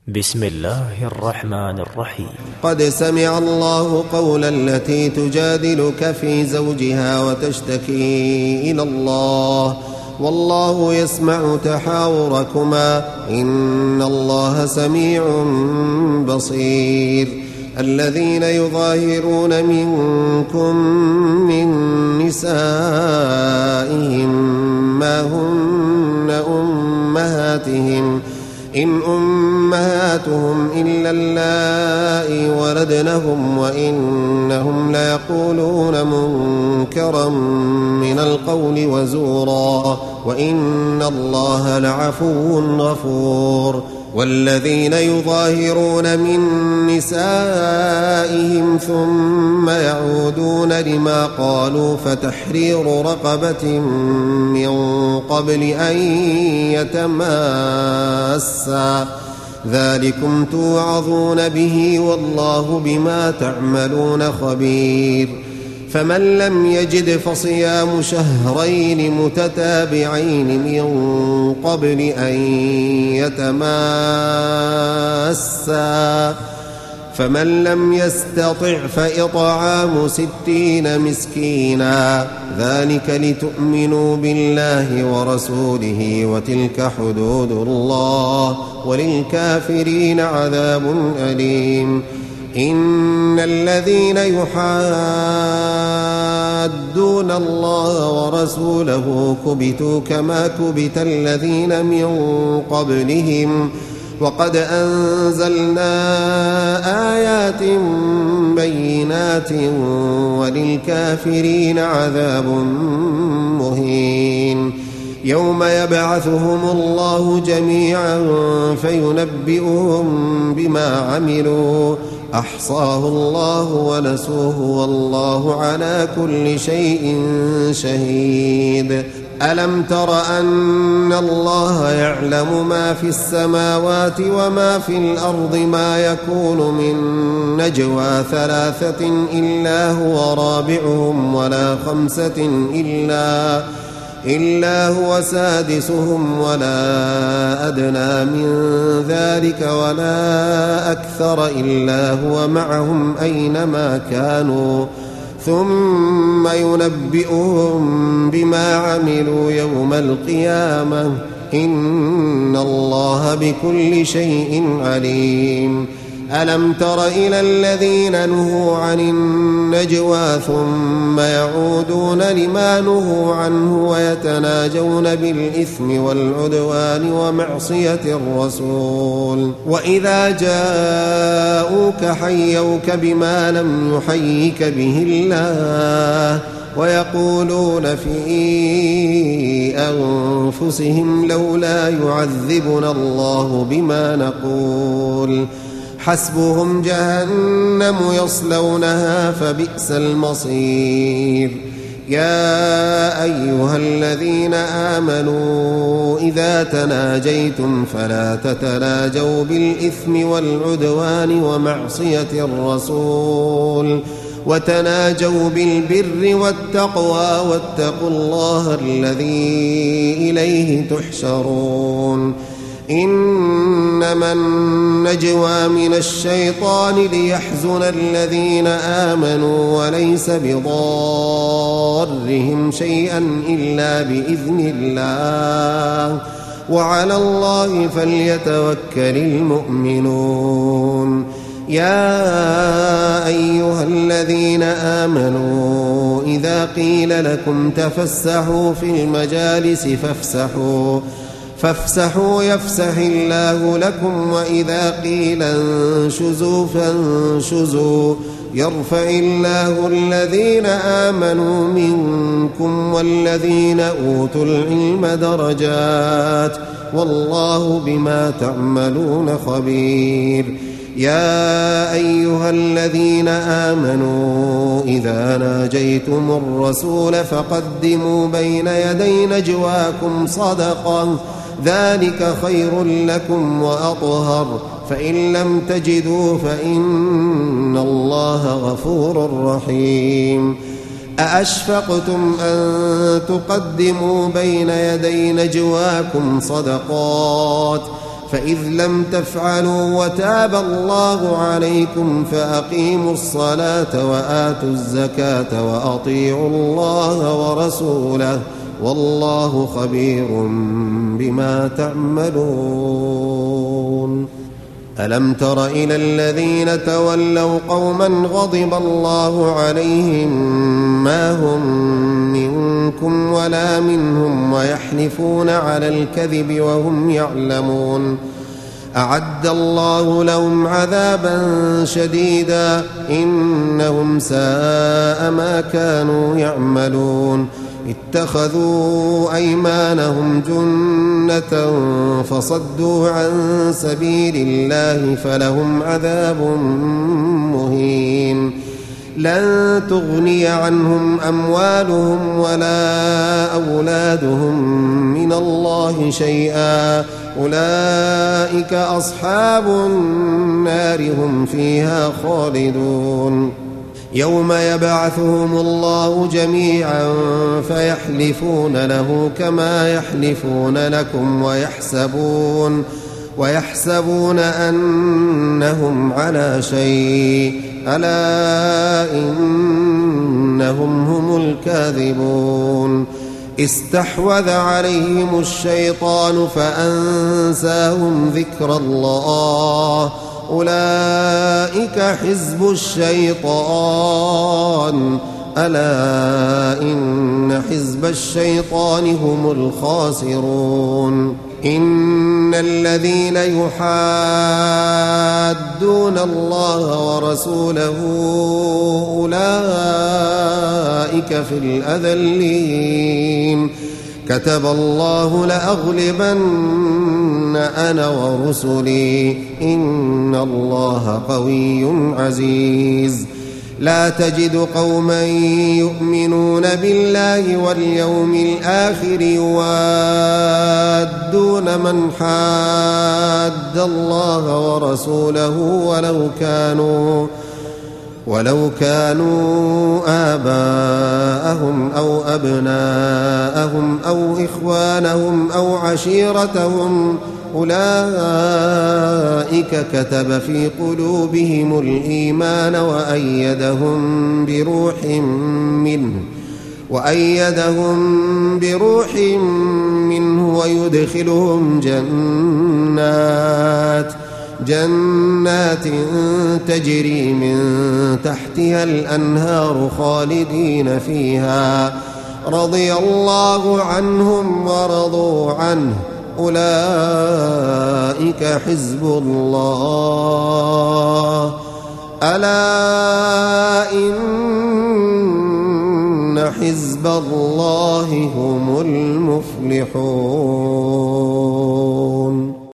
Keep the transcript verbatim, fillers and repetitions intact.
بسم الله الرحمن الرحيم. قد سمع الله قول التي تجادلك في زوجها وتشتكي إلى الله والله يسمع تحاوركما إن الله سميع بصير. الذين يظاهرون منكم من نسائهم ما هن أمهاتهم إن أمهاتهم إلا اللائي ولدنهم وإنهم ليقولون منكرا من القول وزورا وإن الله لعفو غفور. والذين يظاهرون من نسائهم ثم يعودون لما قالوا فتحرير رقبة من قبل أن يتماسا ذلكم توعظون به والله بما تعملون خبير. فمن لم يجد فصيام شهرين متتابعين من قبل أن يتماسا فمن لم يستطع فإطعام ستين مسكينا ذلك لتؤمنوا بالله ورسوله وتلك حدود الله وللكافرين عذاب أليم. إن الذين يحادون الله ورسوله كبتوا كما كبت الذين من قبلهم وقد أنزلنا آيات بينات وللكافرين عذاب مهين. يوم يبعثهم الله جميعا فينبئهم بما عملوا أحصاه الله ونسوه والله على كل شيء شهيد. ألم تر أن الله يعلم ما في السماوات وما في الأرض ما يكون من نجوى ثلاثة إلا هو رابعهم ولا خمسة إلا إلا هو سادسهم ولا أدنى من ذلك ولا أكثر إلا هو معهم أينما كانوا ثم ينبئهم بما عملوا يوم القيامة إن الله بكل شيء عليم. ألم تر إلى الذين نهوا عن النجوى ثم يعودون لما نهوا عنه ويتناجون بالإثم والعدوان ومعصية الرسول وإذا جاءوك حيوك بما لم يحيك به الله ويقولون في أنفسهم لولا يعذبنا الله بما نقول حسبهم جهنم يصلونها فبئس المصير. يا أيها الذين آمنوا إذا تناجيتم فلا تتناجوا بالإثم والعدوان ومعصية الرسول وتناجوا بالبر والتقوى واتقوا الله الذي إليه تحشرون. إنما النجوى من الشيطان ليحزن الذين آمنوا وليس بضارهم شيئا إلا بإذن الله وعلى الله فليتوكل المؤمنون. يا أيها الذين آمنوا إذا قيل لكم تفسحوا في المجالس فافسحوا فافسحوا يفسح الله لكم وإذا قيل انشزوا فانشزوا يرفع الله الذين آمنوا منكم والذين أوتوا العلم درجات والله بما تعملون خبير. يا أيها الذين آمنوا إذا ناجيتم الرسول فقدموا بين يدي نجواكم صدقة ذلك خير لكم وأطهر فإن لم تجدوا فإن الله غفور رحيم. أأشفقتم أن تقدموا بين يدي نجواكم صدقات فإذ لم تفعلوا وتاب الله عليكم فأقيموا الصلاة وآتوا الزكاة وأطيعوا الله ورسوله والله خبير بما تعملون. ألم تر إلى الذين تولوا قوما غضب الله عليهم ما هم منكم ولا منهم ويحلفون على الكذب وهم يعلمون أعد الله لهم عذابا شديدا إنهم ساء ما كانوا يعملون. اتخذوا أيمانهم جنة فصدوا عن سبيل الله فلهم عذاب مهين. لن تغني عنهم أموالهم ولا أولادهم من الله شيئا أولئك أصحاب النار هم فيها خالدون. يوم يبعثهم الله جميعا فيحلفون له كما يحلفون لكم ويحسبون ويحسبون أنهم على شيء ألا إنهم هم الكاذبون. استحوذ عليهم الشيطان فأنساهم ذكر الله أولئك حزب الشيطان ألا إن حزب الشيطان هم الخاسرون. إن الذين يحادون الله ورسوله أولئك في الأذلين. كتب الله لأغلبن أنا ورسلي إن الله قوي عزيز. لا تجد قوما يؤمنون بالله واليوم الآخر يوادون من حاد الله ورسوله ولو كانوا ولو كانوا آباءهم أو أبناءهم أو إخوانهم أو عشيرتهم أولئك كتب في قلوبهم الإيمان وأيدهم بروح منه وأيدهم بروح منه ويدخلهم جنات جنات تجري من تحتها الأنهار خالدين فيها رضي الله عنهم ورضوا عنه أولئك حزب الله ألا إن حزب الله هم المفلحون.